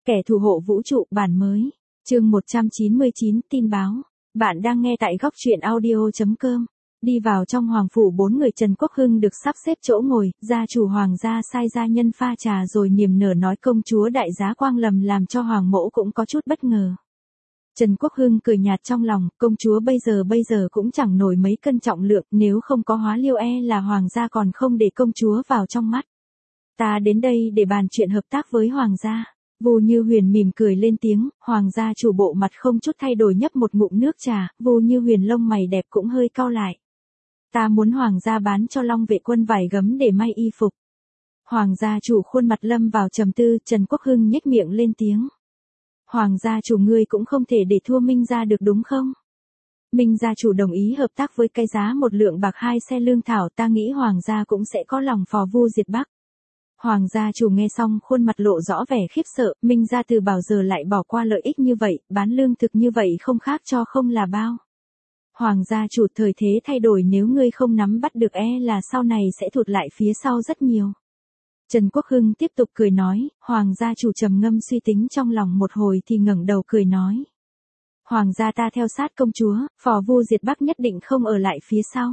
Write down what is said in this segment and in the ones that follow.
Kẻ thủ hộ vũ trụ bản mới. Chương 199 tin báo. Bạn đang nghe tại góc truyện audio.com. Đi vào trong hoàng phủ 4 người Trần Quốc Hưng được sắp xếp chỗ ngồi, gia chủ hoàng gia sai gia nhân pha trà rồi niềm nở nói công chúa đại giá Quang Lầm làm cho hoàng mẫu cũng có chút bất ngờ. Trần Quốc Hưng cười nhạt trong lòng, công chúa bây giờ cũng chẳng nổi mấy cân trọng lượng, nếu không có Hóa Liêu là hoàng gia còn không để công chúa vào trong mắt. Ta đến đây để bàn chuyện hợp tác với hoàng gia. Vu Như Huyền mỉm cười lên tiếng, hoàng gia chủ bộ mặt không chút thay đổi nhấp một ngụm nước trà, Vu Như Huyền lông mày đẹp cũng hơi cau lại. Ta muốn hoàng gia bán cho Long Vệ Quân vải gấm để may y phục. Hoàng gia chủ khuôn mặt lâm vào trầm tư, Trần Quốc Hưng nhếch miệng lên tiếng. Hoàng gia chủ ngươi cũng không thể để thua Minh gia được đúng không? Minh gia chủ đồng ý hợp tác với cái giá 1 lượng bạc 2 xe lương thảo, ta nghĩ hoàng gia cũng sẽ có lòng phò Vu diệt Bắc. Hoàng gia chủ nghe xong khuôn mặt lộ rõ vẻ khiếp sợ, Minh gia từ bao giờ lại bỏ qua lợi ích như vậy, bán lương thực như vậy không khác cho không là bao. Hoàng gia chủ thời thế thay đổi, nếu ngươi không nắm bắt được là sau này sẽ thụt lại phía sau rất nhiều. Trần Quốc Hưng tiếp tục cười nói, hoàng gia chủ trầm ngâm suy tính trong lòng một hồi thì ngẩng đầu cười nói. Hoàng gia ta theo sát công chúa, phò Vu diệt Bắc nhất định không ở lại phía sau.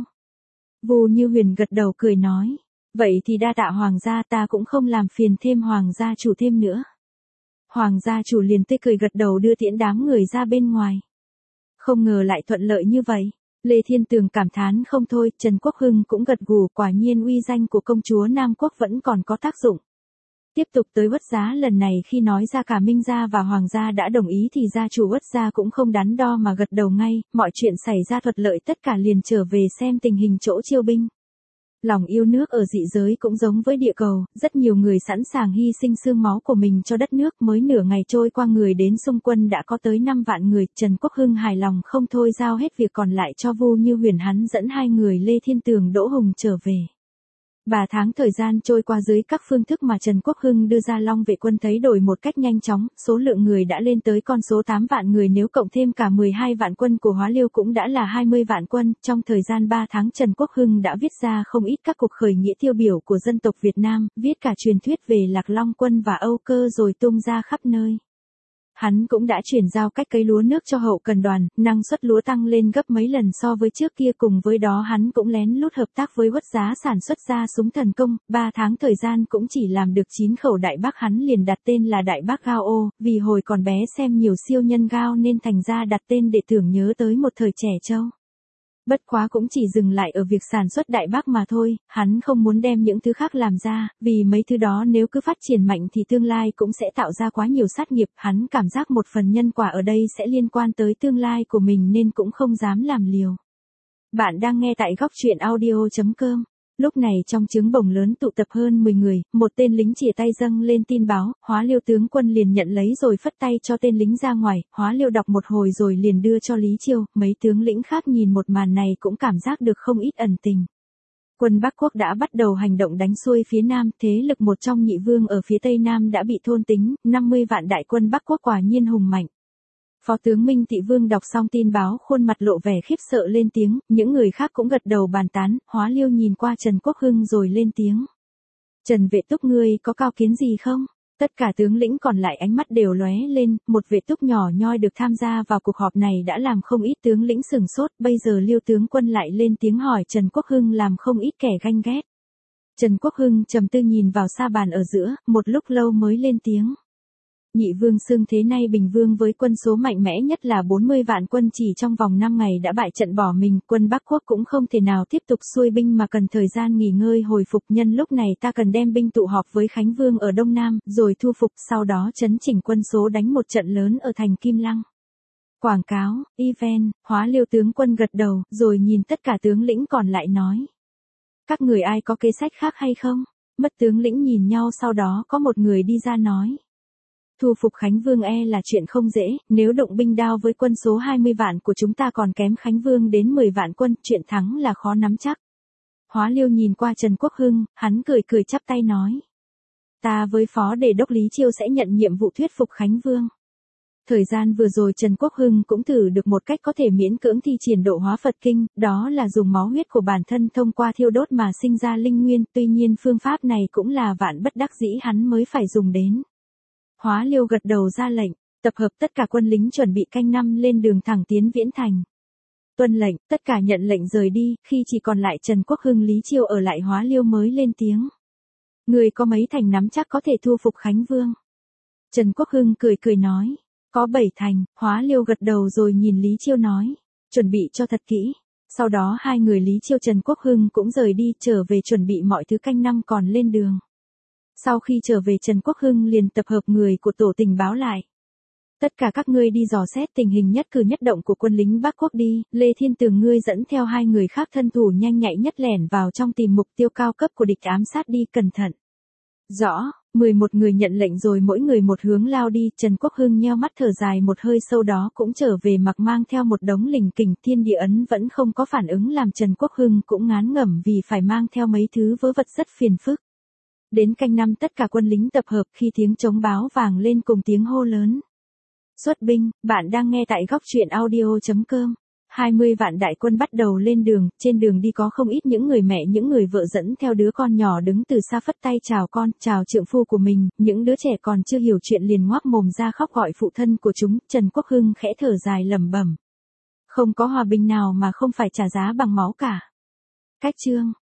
Vu Như Huyền gật đầu cười nói. Vậy thì đa tạ hoàng gia, ta cũng không làm phiền thêm hoàng gia chủ thêm nữa. Hoàng gia chủ liền tươi cười gật đầu đưa tiễn đám người ra bên ngoài. Không ngờ lại thuận lợi như vậy. Lê Thiên Tường cảm thán không thôi, Trần Quốc Hưng cũng gật gù, quả nhiên uy danh của công chúa Nam Quốc vẫn còn có tác dụng. Tiếp tục tới Uất gia lần này khi nói ra cả Minh gia và hoàng gia đã đồng ý thì gia chủ Uất gia cũng không đắn đo mà gật đầu ngay, mọi chuyện xảy ra thuận lợi tất cả liền trở về xem tình hình chỗ chiêu binh. Lòng yêu nước ở dị giới cũng giống với địa cầu, rất nhiều người sẵn sàng hy sinh xương máu của mình cho đất nước, mới nửa ngày trôi qua người đến xung quân đã có tới 5 vạn người, Trần Quốc Hưng hài lòng không thôi giao hết việc còn lại cho Vu Như Huyền, hắn dẫn 2 người Lê Thiên Tường Đỗ Hùng trở về. 3 tháng thời gian trôi qua dưới các phương thức mà Trần Quốc Hưng đưa ra, Long Vệ Quân thấy đổi một cách nhanh chóng, số lượng người đã lên tới con số 8 vạn người, nếu cộng thêm cả 12 vạn quân của Hóa Liêu cũng đã là 20 vạn quân. Trong thời gian 3 tháng Trần Quốc Hưng đã viết ra không ít các cuộc khởi nghĩa tiêu biểu của dân tộc Việt Nam, viết cả truyền thuyết về Lạc Long Quân và Âu Cơ rồi tung ra khắp nơi. Hắn cũng đã chuyển giao cách cấy lúa nước cho hậu cần đoàn, năng suất lúa tăng lên gấp mấy lần so với trước kia, cùng với đó hắn cũng lén lút hợp tác với Uất gia sản xuất ra súng thần công, 3 tháng thời gian cũng chỉ làm được 9 khẩu đại bác, hắn liền đặt tên là Đại Bác Gao Ô, vì hồi còn bé xem nhiều siêu nhân Gao nên thành ra đặt tên để tưởng nhớ tới một thời trẻ trâu. Bất quá cũng chỉ dừng lại ở việc sản xuất đại bác mà thôi, hắn không muốn đem những thứ khác làm ra, vì mấy thứ đó nếu cứ phát triển mạnh thì tương lai cũng sẽ tạo ra quá nhiều sát nghiệp, hắn cảm giác một phần nhân quả ở đây sẽ liên quan tới tương lai của mình nên cũng không dám làm liều. Bạn đang nghe tại góc truyện audio.com. Lúc này trong trướng bồng lớn tụ tập hơn 10 người, một tên lính chìa tay dâng lên tin báo, Hóa Liêu tướng quân liền nhận lấy rồi phất tay cho tên lính ra ngoài, Hóa Liêu đọc một hồi rồi liền đưa cho Lý Chiêu, mấy tướng lĩnh khác nhìn một màn này cũng cảm giác được không ít ẩn tình. Quân Bắc Quốc đã bắt đầu hành động đánh xuôi phía Nam, thế lực một trong nhị vương ở phía Tây Nam đã bị thôn tính, 50 vạn đại quân Bắc Quốc quả nhiên hùng mạnh. Phó tướng Minh Tị Vương đọc xong tin báo khuôn mặt lộ vẻ khiếp sợ lên tiếng, những người khác cũng gật đầu bàn tán, Hóa Liêu nhìn qua Trần Quốc Hưng rồi lên tiếng. Trần Vệ Túc ngươi có cao kiến gì không? Tất cả tướng lĩnh còn lại ánh mắt đều lóe lên, một Vệ Túc nhỏ nhoi được tham gia vào cuộc họp này đã làm không ít tướng lĩnh sửng sốt, bây giờ Liêu tướng quân lại lên tiếng hỏi Trần Quốc Hưng làm không ít kẻ ganh ghét. Trần Quốc Hưng trầm tư nhìn vào sa bàn ở giữa, một lúc lâu mới lên tiếng. Nhị vương xưng thế nay Bình Vương với quân số mạnh mẽ nhất là 40 vạn quân chỉ trong vòng 5 ngày đã bại trận bỏ mình, quân Bắc Quốc cũng không thể nào tiếp tục xuôi binh mà cần thời gian nghỉ ngơi hồi phục, nhân lúc này ta cần đem binh tụ họp với Khánh Vương ở Đông Nam, rồi thu phục, sau đó chấn chỉnh quân số đánh một trận lớn ở thành Kim Lăng. Quảng cáo, event, Hóa Liêu tướng quân gật đầu, rồi nhìn tất cả tướng lĩnh còn lại nói. Các người ai có kế sách khác hay không? Mất tướng lĩnh nhìn nhau, sau đó có một người đi ra nói. Thu phục Khánh Vương là chuyện không dễ, nếu động binh đao với quân số 20 vạn của chúng ta còn kém Khánh Vương đến 10 vạn quân, chuyện thắng là khó nắm chắc. Hóa Liêu nhìn qua Trần Quốc Hưng, hắn cười chắp tay nói. Ta với Phó Đề đốc Lý Chiêu sẽ nhận nhiệm vụ thuyết phục Khánh Vương. Thời gian vừa rồi Trần Quốc Hưng cũng thử được một cách có thể miễn cưỡng thi triển độ hóa Phật kinh, đó là dùng máu huyết của bản thân thông qua thiêu đốt mà sinh ra linh nguyên, tuy nhiên phương pháp này cũng là vạn bất đắc dĩ hắn mới phải dùng đến. Hóa Liêu gật đầu ra lệnh, tập hợp tất cả quân lính chuẩn bị canh năm lên đường thẳng tiến Viễn Thành. Tuân lệnh, tất cả nhận lệnh rời đi, khi chỉ còn lại Trần Quốc Hưng Lý Chiêu ở lại Hóa Liêu mới lên tiếng. Người có mấy thành nắm chắc có thể thu phục Khánh Vương? Trần Quốc Hưng cười cười nói, có 7 thành. Hóa Liêu gật đầu rồi nhìn Lý Chiêu nói, chuẩn bị cho thật kỹ. Sau đó hai người Lý Chiêu Trần Quốc Hưng cũng rời đi trở về chuẩn bị mọi thứ canh năm còn lên đường. Sau khi trở về Trần Quốc Hưng liền tập hợp người của tổ tình báo lại. Tất cả các ngươi đi dò xét tình hình nhất cử nhất động của quân lính Bắc Quốc đi, Lê Thiên Tường ngươi dẫn theo 2 người khác thân thủ nhanh nhạy nhất lẻn vào trong tìm mục tiêu cao cấp của địch ám sát đi cẩn thận. Rõ, 11 người nhận lệnh rồi mỗi người một hướng lao đi, Trần Quốc Hưng nheo mắt thở dài một hơi sau đó cũng trở về mặc mang theo một đống lình kình thiên địa ấn vẫn không có phản ứng làm Trần Quốc Hưng cũng ngán ngẩm vì phải mang theo mấy thứ vớ vật rất phiền phức. Đến canh năm tất cả quân lính tập hợp khi tiếng trống báo vàng lên cùng tiếng hô lớn. Xuất binh, bạn đang nghe tại góc truyện audio.com. 20 vạn đại quân bắt đầu lên đường, trên đường đi có không ít những người mẹ những người vợ dẫn theo đứa con nhỏ đứng từ xa phất tay chào con, chào trượng phu của mình, những đứa trẻ còn chưa hiểu chuyện liền ngoác mồm ra khóc gọi phụ thân của chúng, Trần Quốc Hưng khẽ thở dài lẩm bẩm. Không có hòa bình nào mà không phải trả giá bằng máu cả. Cách chương